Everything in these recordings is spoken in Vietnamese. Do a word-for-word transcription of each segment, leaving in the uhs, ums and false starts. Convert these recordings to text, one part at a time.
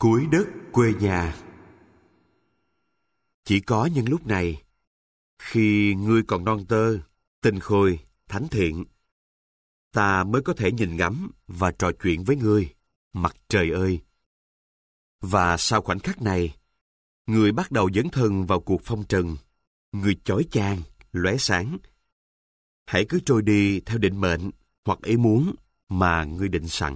Cuối đất quê nhà. Chỉ có những lúc này, khi ngươi còn non tơ, tinh khôi, thánh thiện, ta mới có thể nhìn ngắm và trò chuyện với ngươi, mặt trời ơi. Và sau khoảnh khắc này, ngươi bắt đầu dấn thân vào cuộc phong trần, ngươi chói chang, lóe sáng. Hãy cứ trôi đi theo định mệnh hoặc ý muốn mà ngươi định sẵn.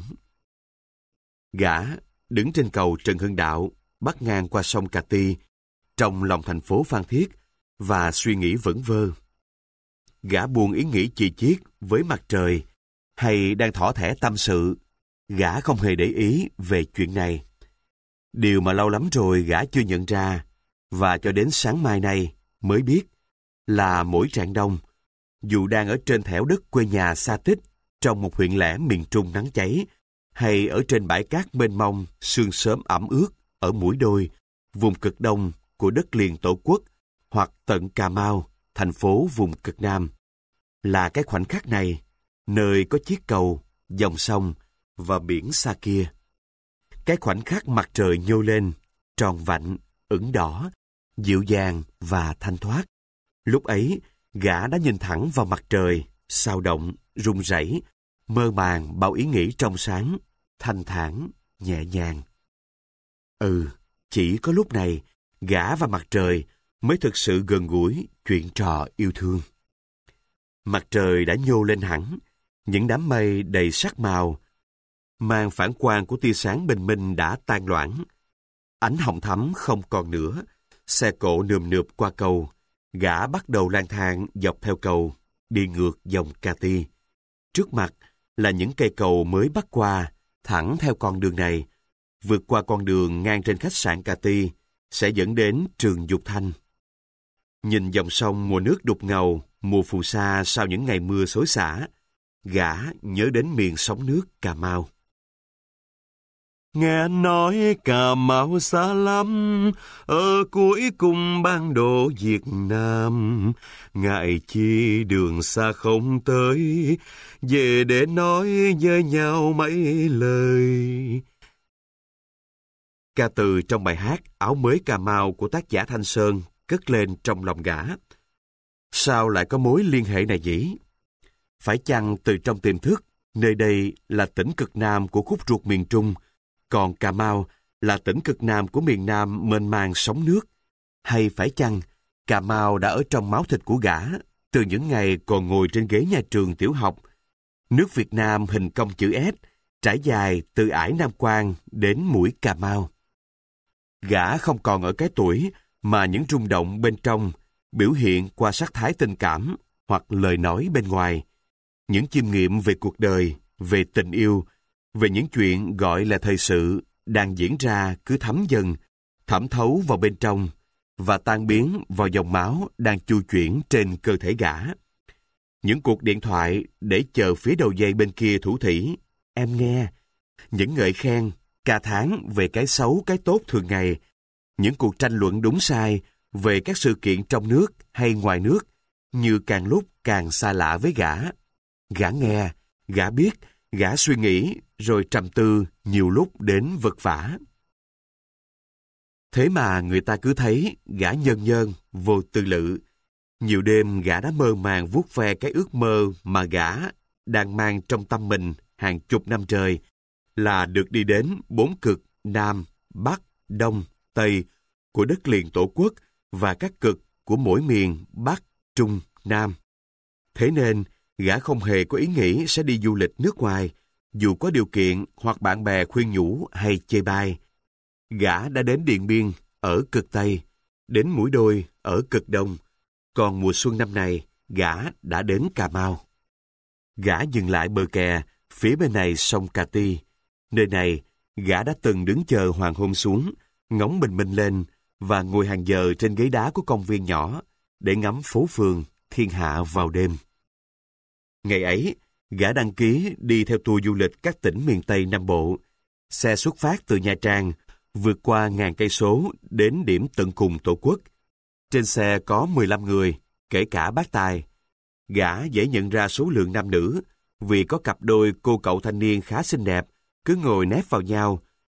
Gã đứng trên cầu Trần Hưng Đạo, bắc ngang qua sông Cà Ti, trong lòng thành phố Phan Thiết, và suy nghĩ vẩn vơ. Gã buồn ý nghĩ chi chiết với mặt trời, hay đang thỏ thẻ tâm sự. Gã không hề để ý về chuyện này. Điều mà lâu lắm rồi gã chưa nhận ra, và cho đến sáng mai nay mới biết, là mỗi rạng đông, dù đang ở trên thẻo đất quê nhà xa tích, trong một huyện lẻ miền Trung nắng cháy, hay ở trên bãi cát mênh mông, sương sớm ẩm ướt, ở Mũi Đôi, vùng cực đông của đất liền Tổ quốc, hoặc tận Cà Mau, thành phố vùng cực Nam, là cái khoảnh khắc này, nơi có chiếc cầu, dòng sông và biển xa kia. Cái khoảnh khắc mặt trời nhô lên, tròn vạnh, ửng đỏ, dịu dàng và thanh thoát. Lúc ấy, gã đã nhìn thẳng vào mặt trời, sao động, rung rẩy, mơ màng bao ý nghĩ trong sáng, thanh thản, nhẹ nhàng. Ừ, chỉ có lúc này, gã và mặt trời mới thực sự gần gũi chuyện trò yêu thương. Mặt trời đã nhô lên hẳn, những đám mây đầy sắc màu, màn phản quang của tia sáng bình minh đã tan loãng. Ánh hồng thắm không còn nữa, xe cộ nườm nượp qua cầu, gã bắt đầu lang thang dọc theo cầu, đi ngược dòng Cà Ti. Trước mặt là những cây cầu mới bắt qua, thẳng theo con đường này, vượt qua con đường ngang trên khách sạn Cà Ti, sẽ dẫn đến trường Dục Thanh. Nhìn dòng sông mùa nước đục ngầu, mùa phù sa sau những ngày mưa xối xả, gã nhớ đến miền sóng nước Cà Mau. Nghe nói Cà Mau xa lắm, ở cuối cùng bản đồ Việt Nam. Ngại chi đường xa không tới, về để nói với nhau mấy lời. Ca từ trong bài hát Áo mới Cà Mau của tác giả Thanh Sơn cất lên trong lòng gã. Sao lại có mối liên hệ này nhỉ? Phải chăng từ trong tiềm thức, nơi đây là tỉnh cực Nam của khúc ruột miền Trung, còn Cà Mau là tỉnh cực Nam của miền Nam mênh mang sóng nước? Hay phải chăng Cà Mau đã ở trong máu thịt của gã từ những ngày còn ngồi trên ghế nhà trường tiểu học? Nước Việt Nam hình cong chữ S, trải dài từ ải Nam Quan đến mũi Cà Mau. Gã không còn ở cái tuổi mà những rung động bên trong biểu hiện qua sắc thái tình cảm hoặc lời nói bên ngoài. Những chiêm nghiệm về cuộc đời, về tình yêu, về những chuyện gọi là thời sự đang diễn ra cứ thấm dần, thẩm thấu vào bên trong và tan biến vào dòng máu đang chu chuyển trên cơ thể gã. Những cuộc điện thoại để chờ phía đầu dây bên kia thủ thỉ, em nghe, những ngợi khen, ca thán về cái xấu cái tốt thường ngày, những cuộc tranh luận đúng sai về các sự kiện trong nước hay ngoài nước, như càng lúc càng xa lạ với gã. Gã nghe, gã biết, gã suy nghĩ, rồi trầm tư nhiều lúc đến vật vã. Thế mà người ta cứ thấy gã nhơn nhơn, vô tư lự. Nhiều đêm gã đã mơ màng vuốt ve cái ước mơ mà gã đang mang trong tâm mình hàng chục năm trời, là được đi đến bốn cực Nam, Bắc, Đông, Tây của đất liền Tổ quốc và các cực của mỗi miền Bắc, Trung, Nam. Thế nên, gã không hề có ý nghĩ sẽ đi du lịch nước ngoài, dù có điều kiện hoặc bạn bè khuyên nhủ hay chê bai. Gã đã đến Điện Biên ở cực Tây, đến Mũi Đôi ở cực Đông, còn mùa xuân năm nay, gã đã đến Cà Mau. Gã dừng lại bờ kè, phía bên này sông Cà Ti. Nơi này, gã đã từng đứng chờ hoàng hôn xuống, ngóng bình minh lên và ngồi hàng giờ trên ghế đá của công viên nhỏ để ngắm phố phường, thiên hạ vào đêm. Ngày ấy, gã đăng ký đi theo tour du lịch các tỉnh miền Tây Nam Bộ. Xe xuất phát từ Nha Trang, vượt qua ngàn cây số đến điểm tận cùng Tổ quốc. Trên xe có mười lăm người, kể cả bác tài. Gã dễ nhận ra số lượng nam nữ vì có cặp đôi cô cậu thanh niên khá xinh đẹp, cứ ngồi nép vào nhau,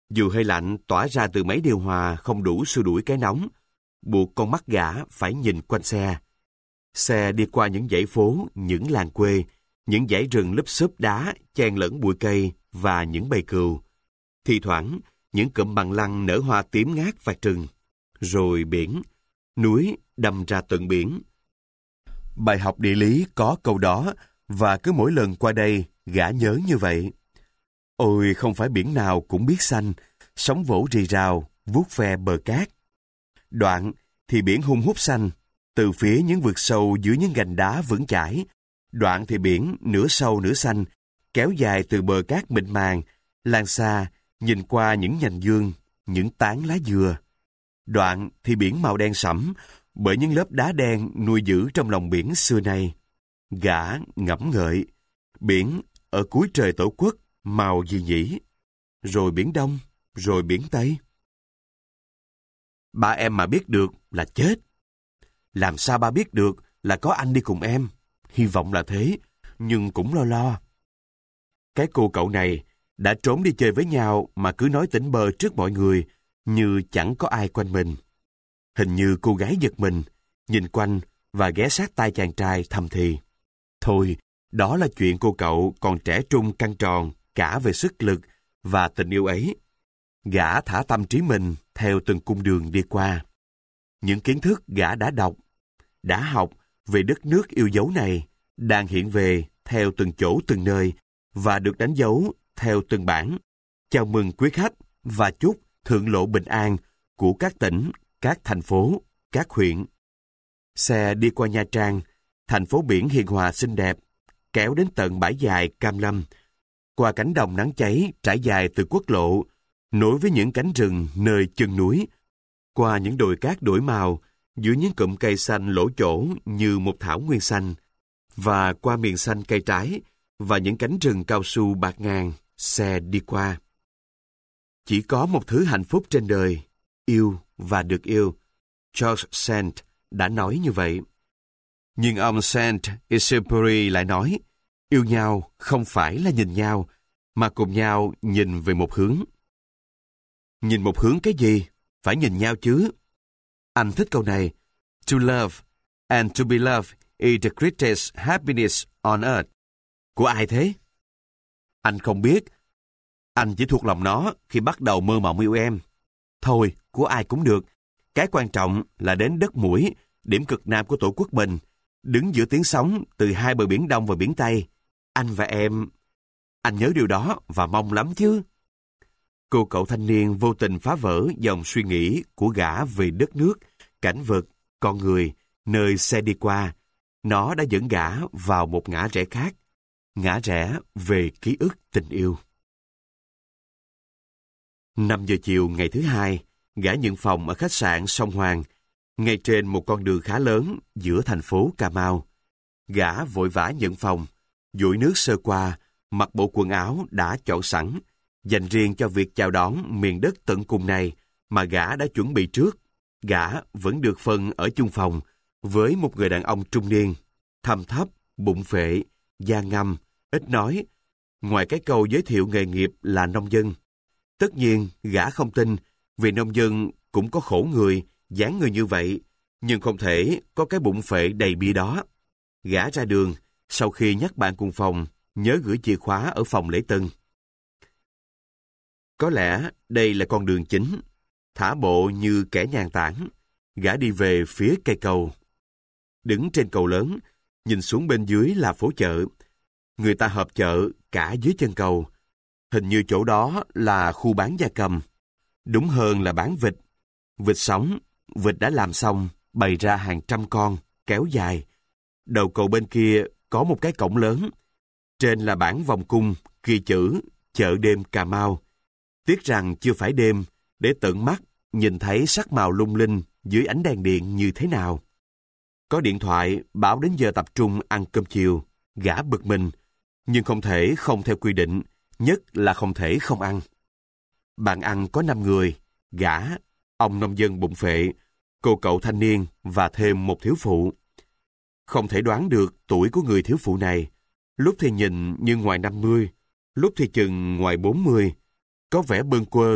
Dù hơi lạnh tỏa ra từ máy điều hòa không đủ xua đuổi cái nóng, buộc con mắt gã phải nhìn quanh xe. Xe đi qua những dãy phố, những làng quê, những dãy rừng lúp xúp đá, chen lẫn bụi cây và những bầy cừu. Thì thoảng, những cụm bằng lăng nở hoa tím ngát và trừng. Rồi biển, núi đâm ra tận biển. Bài học địa lý có câu đó, và cứ mỗi lần qua đây, gã nhớ như vậy. Ôi, không phải biển nào cũng biết xanh, sóng vỗ rì rào, vuốt ve bờ cát. Đoạn thì biển hun hút xanh, từ phía những vực sâu dưới những gành đá vững chãi. Đoạn thì biển nửa sâu nửa xanh, kéo dài từ bờ cát mịn màng, lan xa, nhìn qua những nhành dương, những tán lá dừa. Đoạn thì biển màu đen sẫm, bởi những lớp đá đen nuôi giữ trong lòng biển xưa nay. Gã ngẫm ngợi, biển ở cuối trời tổ quốc, màu gì nhỉ? Rồi biển Đông, rồi biển Tây. Ba em mà biết được là chết. Làm sao ba biết được là có anh đi cùng em? Hy vọng là thế, nhưng cũng lo lo. Cái cô cậu này đã trốn đi chơi với nhau mà cứ nói tỉnh bơ trước mọi người, như chẳng có ai quanh mình. Hình như cô gái giật mình, nhìn quanh và ghé sát tai chàng trai thầm thì. Thôi, đó là chuyện cô cậu còn trẻ trung căng tròn cả về sức lực và tình yêu ấy. Gã thả tâm trí mình theo từng cung đường đi qua. Những kiến thức gã đã đọc, đã học về đất nước yêu dấu này đang hiện về theo từng chỗ từng nơi và được đánh dấu theo từng bản. Chào mừng quý khách và chúc thượng lộ bình an của các tỉnh, các thành phố, các huyện. Xe đi qua Nha Trang, thành phố biển hiền hòa xinh đẹp, kéo đến tận bãi dài Cam Lâm, qua cánh đồng nắng cháy trải dài từ quốc lộ, nối với những cánh rừng nơi chân núi, qua những đồi cát đổi màu, dưới những cụm cây xanh lỗ chỗ như một thảo nguyên xanh, và qua miền xanh cây trái và những cánh rừng cao su bạt ngàn, xe đi qua. Chỉ có một thứ hạnh phúc trên đời, yêu và được yêu. George Sand đã nói như vậy. Nhưng ông Saint-Exupéry lại nói, yêu nhau không phải là nhìn nhau, mà cùng nhau nhìn về một hướng. Nhìn một hướng cái gì? Phải nhìn nhau chứ. Anh thích câu này. To love and to be loved is the greatest happiness on earth. Của ai thế? Anh không biết. Anh chỉ thuộc lòng nó khi bắt đầu mơ mộng yêu em. Thôi, của ai cũng được. Cái quan trọng là đến đất mũi, điểm cực nam của tổ quốc mình, đứng giữa tiếng sóng từ hai bờ biển Đông và biển Tây. Anh và em... Anh nhớ điều đó và mong lắm chứ. Cô cậu thanh niên vô tình phá vỡ dòng suy nghĩ của gã về đất nước, cảnh vật, con người, nơi xe đi qua. Nó đã dẫn gã vào một ngã rẽ khác, ngã rẽ về ký ức tình yêu. Năm giờ chiều ngày thứ hai, gã nhận phòng ở khách sạn Sông Hoàng, ngay trên một con đường khá lớn giữa thành phố Cà Mau. Gã vội vã nhận phòng, dội nước sơ qua, mặc bộ quần áo đã chọn sẵn, dành riêng cho việc chào đón miền đất tận cùng này mà gã đã chuẩn bị trước. Gã vẫn được phân ở chung phòng với một người đàn ông trung niên, thâm thấp, bụng phệ, da ngăm, ít nói, ngoài cái câu giới thiệu nghề nghiệp là nông dân. Tất nhiên, gã không tin, vì nông dân cũng có khổ người, dáng người như vậy, nhưng không thể có cái bụng phệ đầy bia đó. Gã ra đường, sau khi nhắc bạn cùng phòng, nhớ gửi chìa khóa ở phòng lễ tân. Có lẽ đây là con đường chính, thả bộ như kẻ nhàn tản, gã đi về phía cây cầu. Đứng trên cầu lớn, nhìn xuống bên dưới là phố chợ. Người ta họp chợ cả dưới chân cầu. Hình như chỗ đó là khu bán gia cầm. Đúng hơn là bán vịt. Vịt sống, vịt đã làm xong, bày ra hàng trăm con, kéo dài. Đầu cầu bên kia có một cái cổng lớn. Trên là bảng vòng cung, ghi chữ chợ đêm Cà Mau. Tiếc rằng chưa phải đêm, để tận mắt nhìn thấy sắc màu lung linh dưới ánh đèn điện như thế nào. Có điện thoại báo đến giờ tập trung ăn cơm chiều, gã bực mình, nhưng không thể không theo quy định, nhất là không thể không ăn. Bàn ăn có năm người, gã, ông nông dân bụng phệ, cô cậu thanh niên và thêm một thiếu phụ. Không thể đoán được tuổi của người thiếu phụ này, lúc thì nhìn như ngoài năm mươi, lúc thì chừng ngoài bốn mươi, có vẻ bâng quơ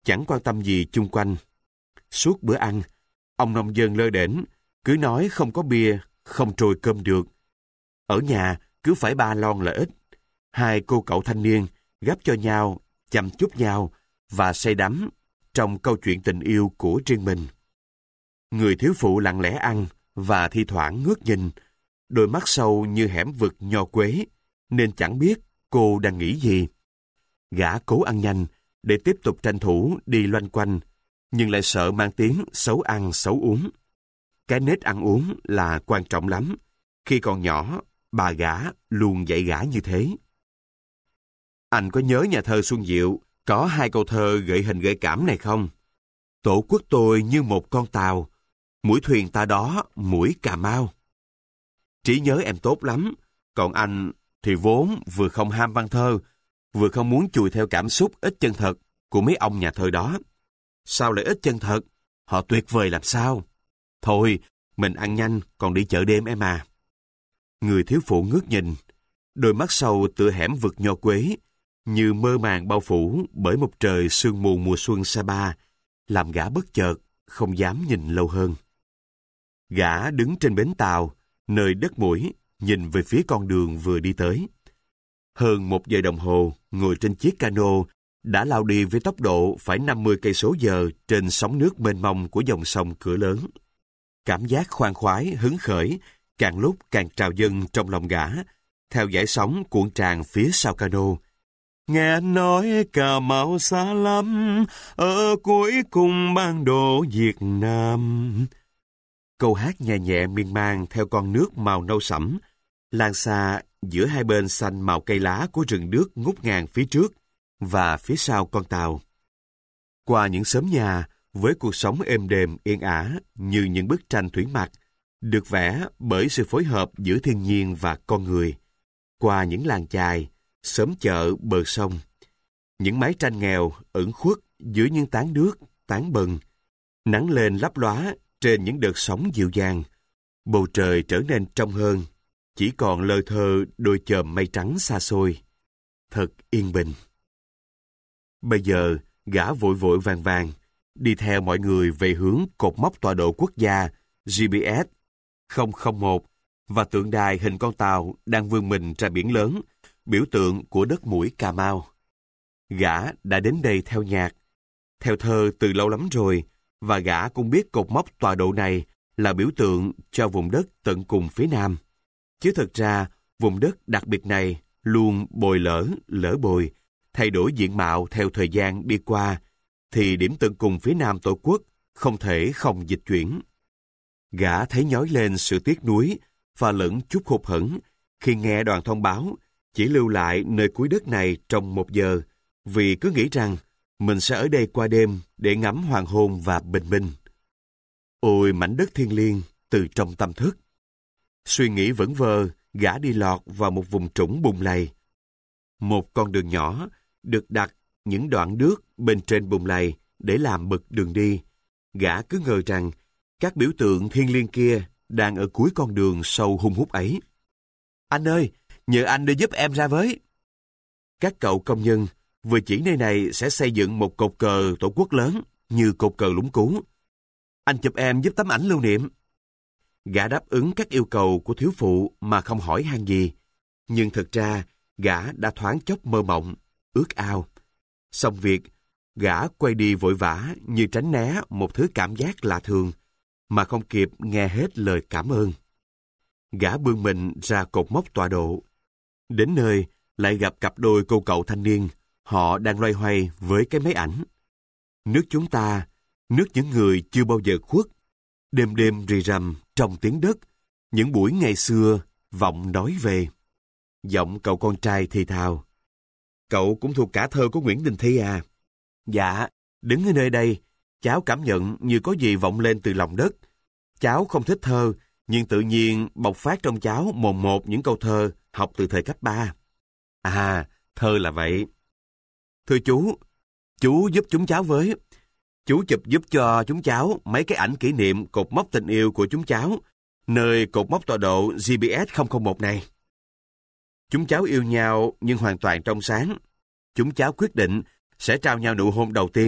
chẳng quan tâm gì chung quanh. Suốt bữa ăn, ông nông dân lơ đễnh, cứ nói không có bia, không trôi cơm được. Ở nhà, cứ phải ba lon là ít. Hai cô cậu thanh niên gắp cho nhau, chăm chút nhau và say đắm trong câu chuyện tình yêu của riêng mình. Người thiếu phụ lặng lẽ ăn và thi thoảng ngước nhìn, đôi mắt sâu như hẻm vực nho quế, nên chẳng biết cô đang nghĩ gì. Gã cố ăn nhanh để tiếp tục tranh thủ đi loanh quanh, nhưng lại sợ mang tiếng xấu ăn xấu uống. Cái nết ăn uống là quan trọng lắm. Khi còn nhỏ, bà gã luôn dạy gã như thế. Anh có nhớ nhà thơ Xuân Diệu có hai câu thơ gợi hình gợi cảm này không? Tổ quốc tôi như một con tàu, mũi thuyền ta đó mũi Cà Mau. Trí nhớ em tốt lắm, còn anh thì vốn vừa không ham văn thơ, vừa không muốn chùi theo cảm xúc ít chân thật của mấy ông nhà thơ đó. Sao lại ít chân thật? Họ tuyệt vời làm sao? Thôi, mình ăn nhanh còn đi chợ đêm em à. Người thiếu phụ ngước nhìn, đôi mắt sâu tựa hẻm vực nho quế, như mơ màng bao phủ bởi một trời sương mù mùa xuân Sapa, làm gã bất chợt, không dám nhìn lâu hơn. Gã đứng trên bến tàu, nơi đất mũi, nhìn về phía con đường vừa đi tới. Hơn một giờ đồng hồ, ngồi trên chiếc cano, đã lao đi với tốc độ phải năm mươi cây số giờ trên sóng nước mênh mông của dòng sông Cửa Lớn. Cảm giác khoan khoái, hứng khởi, càng lúc càng trào dâng trong lòng gã, theo dải sóng cuộn tràn phía sau cano. Nghe nói Cà Mau xa lắm, ở cuối cùng bản đồ Việt Nam. Câu hát nhẹ nhẹ miên man theo con nước màu nâu sẫm, lan xa giữa hai bên xanh màu cây lá của rừng đước ngút ngàn phía trước và phía sau con tàu. Qua những xóm nhà, với cuộc sống êm đềm yên ả như những bức tranh thủy mặc, được vẽ bởi sự phối hợp giữa thiên nhiên và con người. Qua những làng chài, xóm chợ bờ sông, những mái tranh nghèo ẩn khuất dưới những tán nước, tán bần, nắng lên lấp lóa trên những đợt sóng dịu dàng, bầu trời trở nên trong hơn, chỉ còn lơ thơ đôi chòm mây trắng xa xôi. Thật yên bình. Bây giờ, gã vội vội vàng vàng, đi theo mọi người về hướng cột mốc tọa độ quốc gia G P S không không một và tượng đài hình con tàu đang vươn mình ra biển lớn, biểu tượng của đất mũi Cà Mau. Gã đã đến đây theo nhạc, theo thơ từ lâu lắm rồi, và gã cũng biết cột mốc tọa độ này là biểu tượng cho vùng đất tận cùng phía Nam. Chứ thực ra, vùng đất đặc biệt này luôn bồi lỡ, lỡ bồi, thay đổi diện mạo theo thời gian đi qua, thì điểm tận cùng phía Nam Tổ quốc không thể không dịch chuyển. Gã thấy nhói lên sự tiếc nuối và lẫn chút hụt hẫng khi nghe đoàn thông báo chỉ lưu lại nơi cuối đất này trong một giờ, vì cứ nghĩ rằng mình sẽ ở đây qua đêm để ngắm hoàng hôn và bình minh. Ôi mảnh đất thiêng liêng từ trong tâm thức. Suy nghĩ vẩn vơ, gã đi lọt vào một vùng trũng bùn lầy. Một con đường nhỏ được đặt những đoạn nước bên trên bùn lầy để làm bậc đường đi. Gã cứ ngờ rằng các biểu tượng thiêng liêng kia đang ở cuối con đường sâu hun hút ấy. Anh ơi, nhờ anh đi giúp em ra với. Các cậu công nhân vừa chỉ nơi này sẽ xây dựng một cột cờ tổ quốc lớn như cột cờ Lũng Cú. Anh chụp em giúp tấm ảnh lưu niệm. Gã đáp ứng các yêu cầu của thiếu phụ mà không hỏi han gì. Nhưng thực ra, gã đã thoáng chốc mơ mộng, ước ao. Xong việc, gã quay đi vội vã như tránh né một thứ cảm giác lạ thường, mà không kịp nghe hết lời cảm ơn. Gã bươn mình ra cột mốc tọa độ. Đến nơi, lại gặp cặp đôi cô cậu thanh niên, họ đang loay hoay với cái máy ảnh. Nước chúng ta, nước những người chưa bao giờ khuất, đêm đêm rì rầm trong tiếng đất, những buổi ngày xưa vọng nói về. Giọng cậu con trai thì thào. Cậu cũng thuộc cả thơ của Nguyễn Đình Thi à? Dạ, đứng ở nơi đây, cháu cảm nhận như có gì vọng lên từ lòng đất. Cháu không thích thơ, nhưng tự nhiên bộc phát trong cháu mồn một những câu thơ học từ thời cấp ba. À, thơ là vậy. Thưa chú, chú giúp chúng cháu với. Chú chụp giúp cho chúng cháu mấy cái ảnh kỷ niệm cột mốc tình yêu của chúng cháu, nơi cột mốc tọa độ G P S không không một này. Chúng cháu yêu nhau nhưng hoàn toàn trong sáng. Chúng cháu quyết định sẽ trao nhau nụ hôn đầu tiên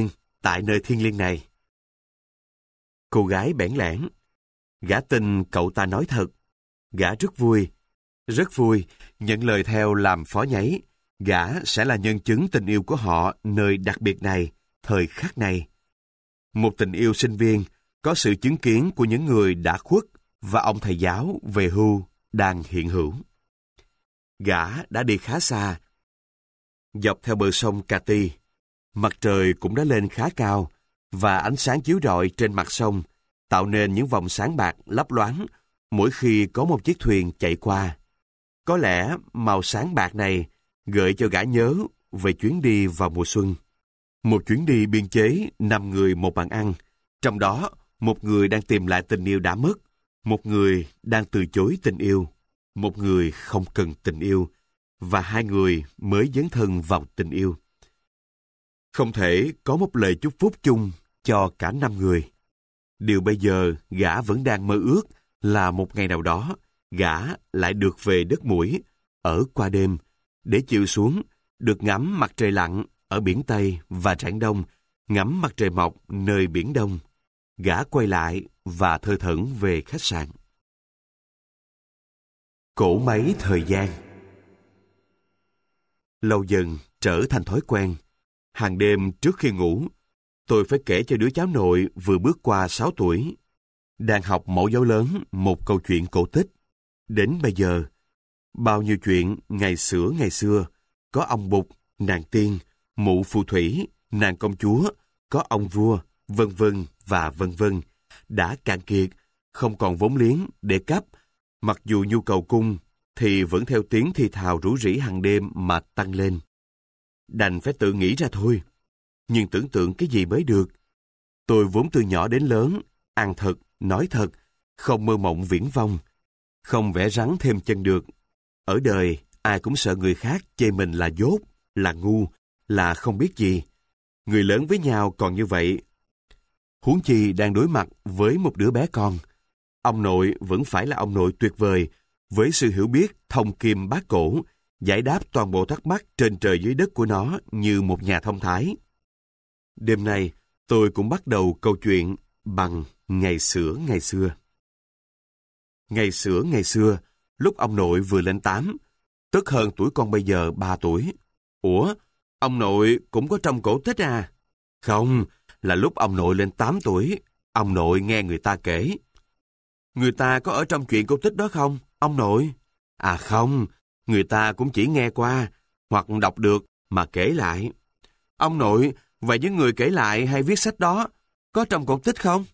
tại nơi thiêng liêng này. Cô gái bẽn lẽn. Gã tin cậu ta nói thật. Gã rất vui, rất vui, nhận lời theo làm phó nháy. Gã sẽ là nhân chứng tình yêu của họ nơi đặc biệt này, thời khắc này. Một tình yêu sinh viên, có sự chứng kiến của những người đã khuất và ông thầy giáo về hưu đang hiện hữu. Gã đã đi khá xa. Dọc theo bờ sông Cati, mặt trời cũng đã lên khá cao và ánh sáng chiếu rọi trên mặt sông tạo nên những vòng sáng bạc lấp loáng mỗi khi có một chiếc thuyền chạy qua. Có lẽ màu sáng bạc này gợi cho gã nhớ về chuyến đi vào mùa xuân. Một chuyến đi biên chế năm người một bàn ăn, trong đó một người đang tìm lại tình yêu đã mất, một người đang từ chối tình yêu, một người không cần tình yêu, và hai người mới dấn thân vào tình yêu. Không thể có một lời chúc phúc chung cho cả năm người. Điều bây giờ gã vẫn đang mơ ước là một ngày nào đó gã lại được về đất mũi, ở qua đêm, để chiều xuống, được ngắm mặt trời lặn ở biển Tây và rạng đông, ngắm mặt trời mọc nơi biển Đông. Gã quay lại và thơ thẩn về khách sạn. Cỗ máy thời gian. Lâu dần trở thành thói quen. Hàng đêm trước khi ngủ, tôi phải kể cho đứa cháu nội vừa bước qua sáu tuổi, đang học mẫu giáo lớn, một câu chuyện cổ tích. Đến bây giờ, bao nhiêu chuyện ngày xưa ngày xưa, có ông Bụt, nàng tiên, mụ phù thủy, nàng công chúa, có ông vua, vân vân và vân vân, đã cạn kiệt, không còn vốn liếng để cấp. Mặc dù nhu cầu cung thì vẫn theo tiếng thì thào rủ rỉ hàng đêm mà tăng lên. Đành phải tự nghĩ ra thôi. Nhưng tưởng tượng cái gì mới được. Tôi vốn từ nhỏ đến lớn, ăn thật, nói thật, không mơ mộng viển vông, không vẽ rắn thêm chân được. Ở đời, ai cũng sợ người khác chê mình là dốt, là ngu, là không biết gì. Người lớn với nhau còn như vậy. Huống chi đang đối mặt với một đứa bé con. Ông nội vẫn phải là ông nội tuyệt vời, với sự hiểu biết thông kim bát cổ, giải đáp toàn bộ thắc mắc trên trời dưới đất của nó như một nhà thông thái. Đêm nay, tôi cũng bắt đầu câu chuyện bằng ngày xưa ngày xưa. Ngày xưa ngày xưa, lúc ông nội vừa lên tám, tức hơn tuổi con bây giờ ba tuổi. Ủa, ông nội cũng có trong cổ tích à? Không, là lúc ông nội lên tám tuổi, ông nội nghe người ta kể. Người ta có ở trong chuyện cổ tích đó không, ông nội? À không, người ta cũng chỉ nghe qua, hoặc đọc được mà kể lại. Ông nội, vậy những người kể lại hay viết sách đó, có trong cổ tích không?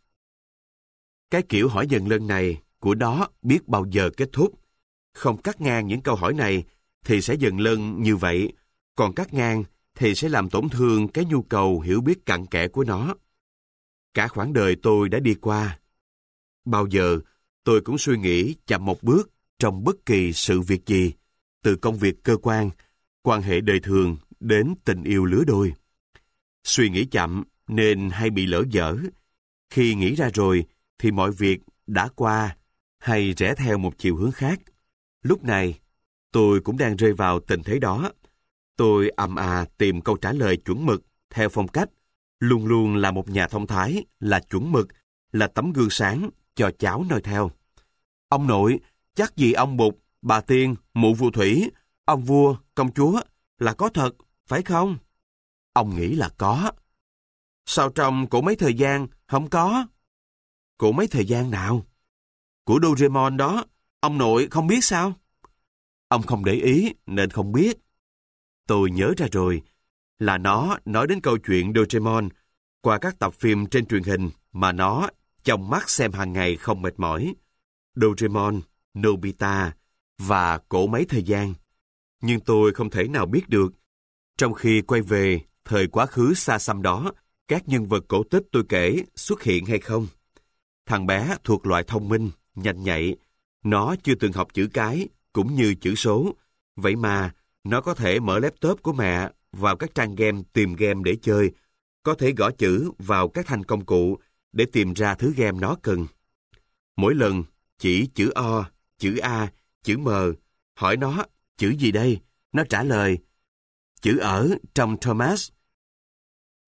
Cái kiểu hỏi dần lần này của đó biết bao giờ kết thúc. Không cắt ngang những câu hỏi này thì sẽ dần lân như vậy, còn cắt ngang thì sẽ làm tổn thương cái nhu cầu hiểu biết cặn kẽ của nó. Cả khoảng đời tôi đã đi qua. Bao giờ tôi cũng suy nghĩ chậm một bước trong bất kỳ sự việc gì, từ công việc cơ quan, quan hệ đời thường đến tình yêu lứa đôi. Suy nghĩ chậm nên hay bị lỡ dở. Khi nghĩ ra rồi thì mọi việc đã qua hay rẽ theo một chiều hướng khác. Lúc này, tôi cũng đang rơi vào tình thế đó. Tôi ầm à tìm câu trả lời chuẩn mực theo phong cách luôn luôn là một nhà thông thái, là chuẩn mực, là tấm gương sáng cho cháu noi theo. Ông nội, chắc gì ông Bụt, bà Tiên, mụ phù thủy, ông vua, công chúa là có thật, phải không? Ông nghĩ là có. Sao trong cổ mấy thời gian không có? Cổ mấy thời gian nào? Của Doraemon đó, ông nội không biết sao? Ông không để ý nên không biết. Tôi nhớ ra rồi, là nó nói đến câu chuyện Doraemon qua các tập phim trên truyền hình mà nó chòng mắt xem hàng ngày không mệt mỏi. Doraemon, Nobita và cổ máy thời gian. Nhưng tôi không thể nào biết được. Trong khi quay về thời quá khứ xa xăm đó, các nhân vật cổ tích tôi kể xuất hiện hay không. Thằng bé thuộc loại thông minh, nhanh nhạy. Nó chưa từng học chữ cái cũng như chữ số. Vậy mà nó có thể mở laptop của mẹ vào các trang game tìm game để chơi, có thể gõ chữ vào các thanh công cụ để tìm ra thứ game nó cần. Mỗi lần chỉ chữ O, chữ A, chữ M, hỏi nó chữ gì đây? Nó trả lời chữ ở trong Thomas.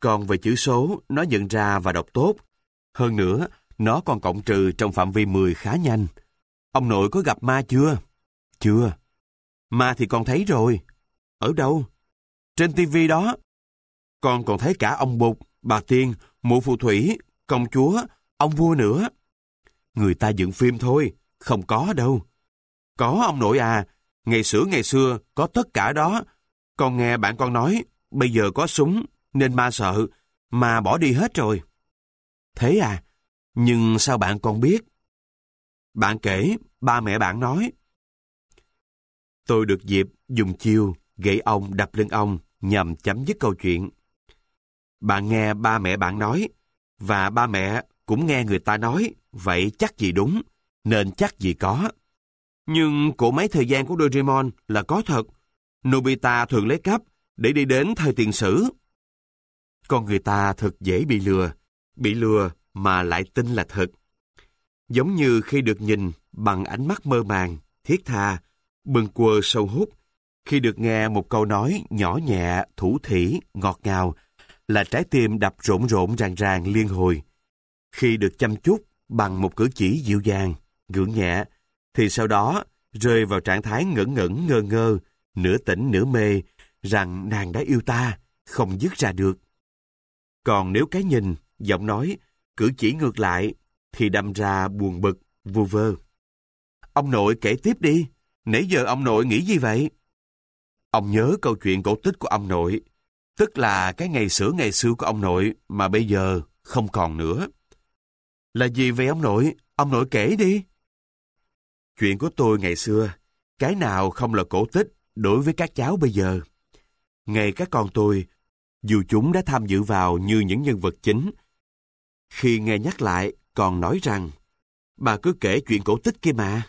Còn về chữ số, nó nhận ra và đọc tốt. Hơn nữa, nó còn cộng trừ trong phạm vi mười khá nhanh. Ông nội có gặp ma chưa? Chưa. Ma thì con thấy rồi. Ở đâu? Trên tivi đó. Con còn thấy cả ông Bụt, bà Tiên, mụ phù thủy, công chúa, ông vua nữa. Người ta dựng phim thôi, không có đâu. Có ông nội à, ngày xưa ngày xưa có tất cả đó. Con nghe bạn con nói, bây giờ có súng, nên ma sợ, mà bỏ đi hết rồi. Thế à? Nhưng sao bạn còn biết? Bạn kể, ba mẹ bạn nói. Tôi được dịp dùng chiêu gậy ông đập lưng ông nhằm chấm dứt câu chuyện. Bạn nghe ba mẹ bạn nói, và ba mẹ cũng nghe người ta nói, vậy chắc gì đúng, nên chắc gì có. Nhưng cỗ máy thời gian của Doraemon là có thật. Nobita thường lấy cắp để đi đến thời tiền sử. Con người ta thật dễ bị lừa, bị lừa mà lại tin là thật. Giống như khi được nhìn bằng ánh mắt mơ màng, thiết tha, bâng quơ sâu hút, khi được nghe một câu nói nhỏ nhẹ, thủ thỉ, ngọt ngào, là trái tim đập rộn rộn ràng ràng liên hồi. Khi được chăm chút bằng một cử chỉ dịu dàng, gượng nhẹ, thì sau đó rơi vào trạng thái ngẩn ngẩn ngơ ngơ, nửa tỉnh nửa mê, rằng nàng đã yêu ta, không dứt ra được. Còn nếu cái nhìn, giọng nói, cử chỉ ngược lại, thì đâm ra buồn bực, vu vơ. Ông nội kể tiếp đi, nãy giờ ông nội nghĩ gì vậy? Ông nhớ câu chuyện cổ tích của ông nội, tức là cái ngày xưa ngày xưa của ông nội mà bây giờ không còn nữa. Là gì vậy ông nội? Ông nội kể đi. Chuyện của tôi ngày xưa, cái nào không là cổ tích đối với các cháu bây giờ. Ngay các con tôi, dù chúng đã tham dự vào như những nhân vật chính, khi nghe nhắc lại còn nói rằng, bà cứ kể chuyện cổ tích kia mà.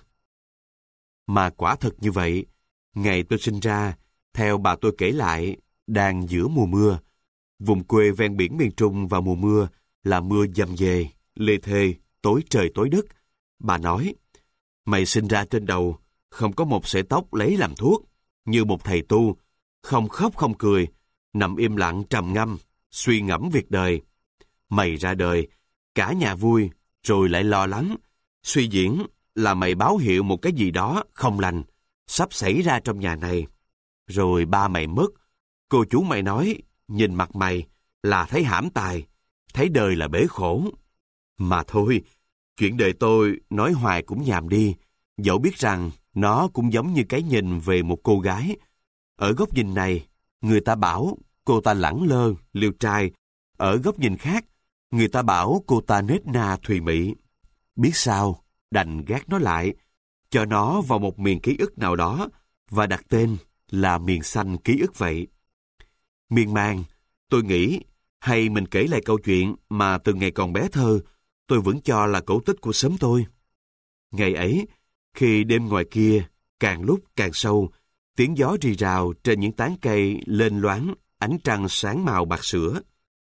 Mà quả thật như vậy, ngày tôi sinh ra, theo bà tôi kể lại, đang giữa mùa mưa. Vùng quê ven biển miền Trung vào mùa mưa là mưa dầm dề, lê thê, tối trời tối đất. Bà nói, mày sinh ra trên đầu, không có một sợi tóc lấy làm thuốc, như một thầy tu, không khóc không cười, nằm im lặng trầm ngâm, suy ngẫm việc đời. Mày ra đời, cả nhà vui, rồi lại lo lắng, suy diễn là mày báo hiệu một cái gì đó không lành, sắp xảy ra trong nhà này. Rồi ba mày mất, cô chú mày nói, nhìn mặt mày là thấy hãm tài, thấy đời là bể khổ. Mà thôi, chuyện đời tôi nói hoài cũng nhàm đi, dẫu biết rằng nó cũng giống như cái nhìn về một cô gái. Ở góc nhìn này, người ta bảo cô ta lẳng lơ, liêu trai. Ở góc nhìn khác, người ta bảo cô ta nết na thùy mị. Biết sao, đành gác nó lại, cho nó vào một miền ký ức nào đó và đặt tên là miền xanh ký ức vậy. Miên man, tôi nghĩ, hay mình kể lại câu chuyện mà từ ngày còn bé thơ, tôi vẫn cho là cổ tích của xóm tôi. Ngày ấy, khi đêm ngoài kia càng lúc càng sâu, tiếng gió rì rào trên những tán cây lên loáng ánh trăng sáng màu bạc sữa,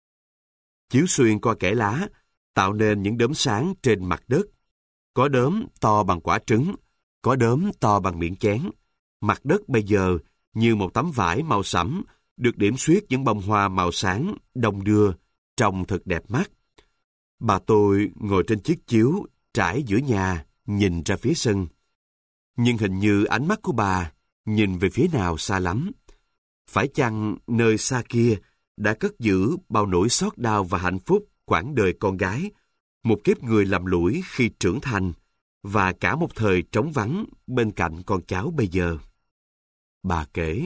chiếu xuyên qua kẽ lá, tạo nên những đốm sáng trên mặt đất. Có đốm to bằng quả trứng, có đốm to bằng miệng chén. Mặt đất bây giờ như một tấm vải màu sẫm, được điểm xuyết những bông hoa màu sáng, đông đưa, trông thật đẹp mắt. Bà tôi ngồi trên chiếc chiếu trải giữa nhà, nhìn ra phía sân. Nhưng hình như ánh mắt của bà nhìn về phía nào xa lắm. Phải chăng nơi xa kia đã cất giữ bao nỗi xót đau và hạnh phúc quãng đời con gái, một kiếp người lầm lũi khi trưởng thành, và cả một thời trống vắng bên cạnh con cháu bây giờ. Bà kể,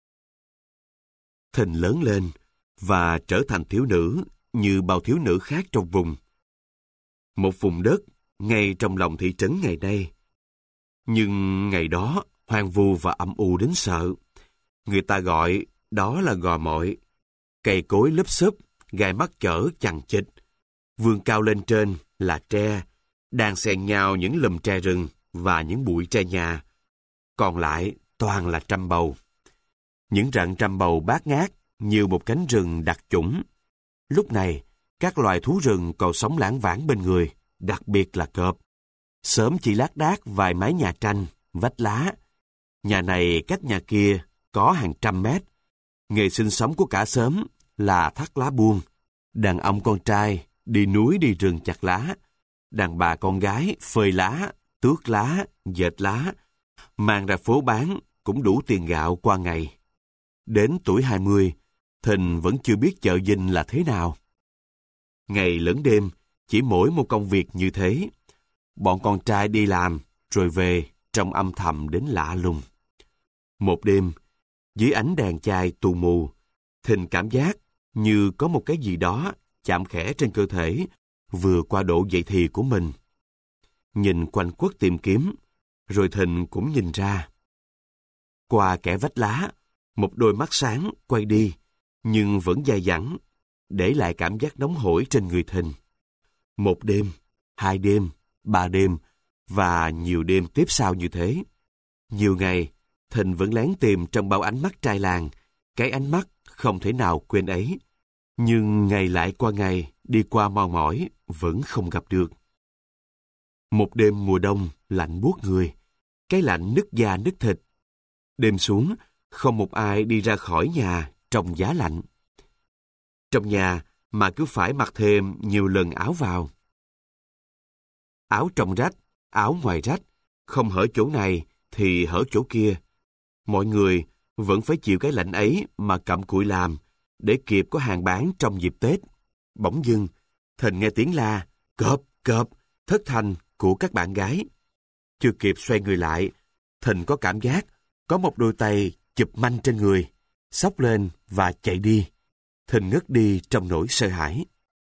Thình lớn lên và trở thành thiếu nữ như bao thiếu nữ khác trong vùng. Một vùng đất ngay trong lòng thị trấn ngày nay. Nhưng ngày đó hoang vu và âm u đến sợ. Người ta gọi đó là Gò Mội. Cây cối lúp xúp, gai mắt chở chằng chịt. Vươn cao lên trên là tre, đang xen nhau những lùm tre rừng và những bụi tre nhà. Còn lại toàn là trăm bầu. Những rặng trăm bầu bát ngát như một cánh rừng đặc chủng. Lúc này, các loài thú rừng còn sống lãng vãng bên người, đặc biệt là cọp. Xóm chỉ lác đác vài mái nhà tranh, vách lá. Nhà này cách nhà kia có hàng trăm mét. Nghề sinh sống của cả xóm là thắt lá buông, Đàn ông con trai đi núi đi rừng chặt lá, đàn bà con gái phơi lá, tước lá, dệt lá, mang ra phố bán cũng đủ tiền gạo qua ngày. Đến tuổi hai mươi, Thình vẫn chưa biết chợ Dinh là thế nào. Ngày lẫn đêm, chỉ mỗi một công việc như thế. Bọn con trai đi làm, rồi về, trong âm thầm đến lạ lùng. Một đêm, dưới ánh đèn chai tù mù, Thình cảm giác như có một cái gì đó chạm khẽ trên cơ thể, vừa qua độ dậy thì của mình. Nhìn quanh quất tìm kiếm, rồi Thình cũng nhìn ra. Qua kẽ vách lá, một đôi mắt sáng quay đi, nhưng vẫn dai dẳng, để lại cảm giác nóng hổi trên người Thình. Một đêm, hai đêm, ba đêm, và nhiều đêm tiếp sau như thế. Nhiều ngày, Thình vẫn lén tìm trong bao ánh mắt trai làng, cái ánh mắt không thể nào quên ấy. Nhưng ngày lại qua ngày, đi qua mòn mỏi, vẫn không gặp được. Một đêm mùa đông lạnh buốt người, cái lạnh nứt da nứt thịt. Đêm xuống, không một ai đi ra khỏi nhà trong giá lạnh. Trong nhà mà cứ phải mặc thêm nhiều lần áo vào. Áo trong rách, áo ngoài rách, không hở chỗ này thì hở chỗ kia. Mọi người vẫn phải chịu cái lạnh ấy mà cặm cụi làm, để kịp có hàng bán trong dịp Tết. Bỗng dưng, Thình nghe tiếng la, cộp, cộp, thất thanh của các bạn gái. Chưa kịp xoay người lại, Thình có cảm giác có một đôi tay chụp manh trên người, xốc lên và chạy đi. Thình ngất đi trong nỗi sợ hãi.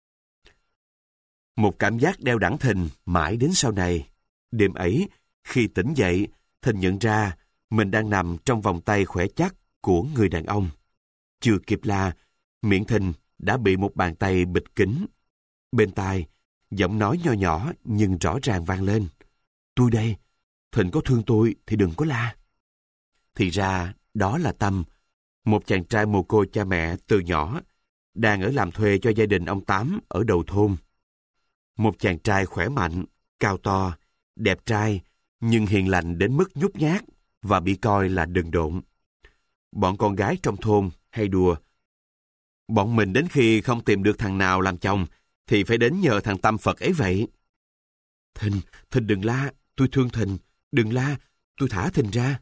Một cảm giác đeo đẳng Thình mãi đến sau này. Đêm ấy, khi tỉnh dậy, Thình nhận ra mình đang nằm trong vòng tay khỏe chắc của người đàn ông. Chưa kịp la, miệng Thình đã bị một bàn tay bịt kín. Bên tai, giọng nói nho nhỏ nhưng rõ ràng vang lên. Tôi đây, Thình có thương tôi thì đừng có la. Thì ra, đó là Tâm, một chàng trai mồ côi cha mẹ từ nhỏ, đang ở làm thuê cho gia đình ông Tám ở đầu thôn. Một chàng trai khỏe mạnh, cao to, đẹp trai, nhưng hiền lành đến mức nhút nhát và bị coi là đần độn. Bọn con gái trong thôn hay đùa. Bọn mình đến khi không tìm được thằng nào làm chồng thì phải đến nhờ thằng Tâm Phật ấy vậy. Thình, Thình đừng la, tôi thương Thình, đừng la, tôi thả Thình ra.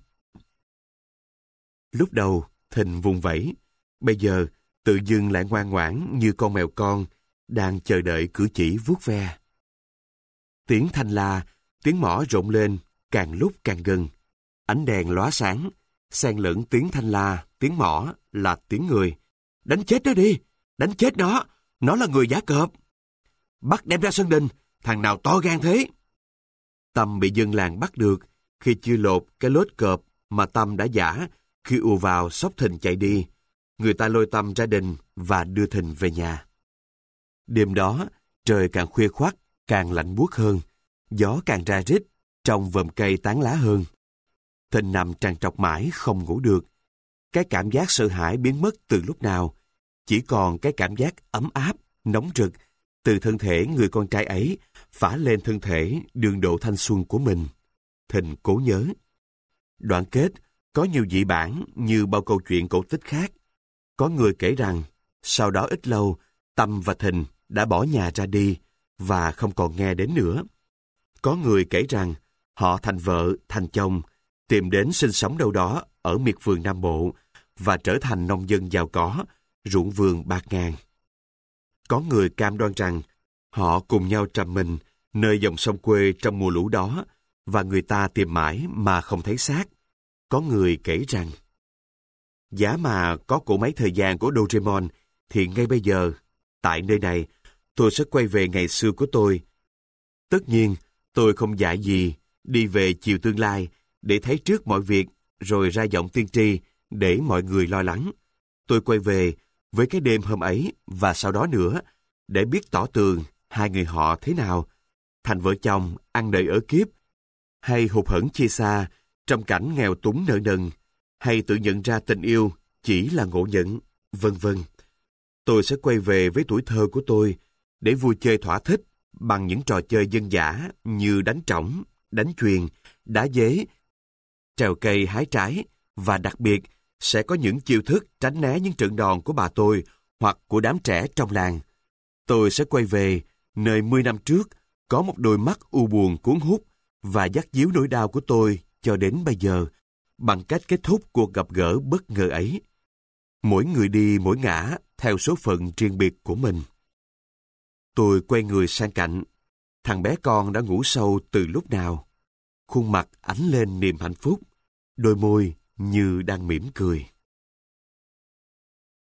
Lúc đầu, Thình vùng vẫy, bây giờ tự dưng lại ngoan ngoãn như con mèo con, đang chờ đợi cử chỉ vuốt ve. Tiếng thanh la, tiếng mõ rộn lên, càng lúc càng gần. Ánh đèn lóa sáng, xen lẫn tiếng thanh la, tiếng mõ là tiếng người. Đánh chết nó đi, đánh chết nó, nó là người giả cọp. Bắt đem ra sân đình, thằng nào to gan thế. Tâm bị dân làng bắt được khi chưa lột cái lốt cọp mà Tâm đã giả khi ùa vào xốc Thình chạy đi. Người ta lôi Tâm ra đình và đưa Thình về nhà. Đêm đó, trời càng khuya khoắt, càng lạnh buốt hơn, gió càng ra rít, trong vòm cây tán lá hơn. Thình nằm trằn trọc mãi không ngủ được. Cái cảm giác sợ hãi biến mất từ lúc nào, chỉ còn cái cảm giác ấm áp, nóng rực từ thân thể người con trai ấy phả lên thân thể đường độ thanh xuân của mình. Thình cố nhớ. Đoạn kết có nhiều dị bản như bao câu chuyện cổ tích khác. Có người kể rằng, sau đó ít lâu, Tâm và Thình đã bỏ nhà ra đi và không còn nghe đến nữa. Có người kể rằng, họ thành vợ, thành chồng, tìm đến sinh sống đâu đó ở miệt vườn Nam Bộ và trở thành nông dân giàu có, ruộng vườn bạt ngàn. Có người cam đoan rằng, họ cùng nhau trầm mình nơi dòng sông quê trong mùa lũ đó và người ta tìm mãi mà không thấy xác. Có người kể rằng, giá mà có cỗ máy thời gian của Doraemon thì ngay bây giờ, tại nơi này, tôi sẽ quay về ngày xưa của tôi. Tất nhiên, tôi không dại gì đi về chiều tương lai để thấy trước mọi việc rồi ra giọng tiên tri để mọi người lo lắng. Tôi quay về với cái đêm hôm ấy và sau đó nữa để biết tỏ tường hai người họ thế nào, thành vợ chồng ăn đời ở kiếp, hay hụt hẫng chia xa trong cảnh nghèo túng nợ nần, hay tự nhận ra tình yêu chỉ là ngộ nhận, vân vân. Tôi sẽ quay về với tuổi thơ của tôi để vui chơi thỏa thích bằng những trò chơi dân dã như đánh trỏng, đánh chuyền, đá dế, trèo cây hái trái, và đặc biệt sẽ có những chiêu thức tránh né những trận đòn của bà tôi hoặc của đám trẻ trong làng. Tôi sẽ quay về nơi mười năm trước có một đôi mắt u buồn cuốn hút và dắt díu nỗi đau của tôi cho đến bây giờ bằng cách kết thúc cuộc gặp gỡ bất ngờ ấy. Mỗi người đi mỗi ngả theo số phận riêng biệt của mình. Tôi quay người sang cạnh. Thằng bé con đã ngủ sâu từ lúc nào. Khuôn mặt ánh lên niềm hạnh phúc, đôi môi như đang mỉm cười.